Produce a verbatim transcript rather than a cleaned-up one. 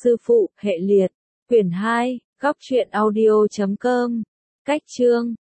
sư phụ, hệ liệt. Quyển hai, góc truyện audio chấm com. Cách chương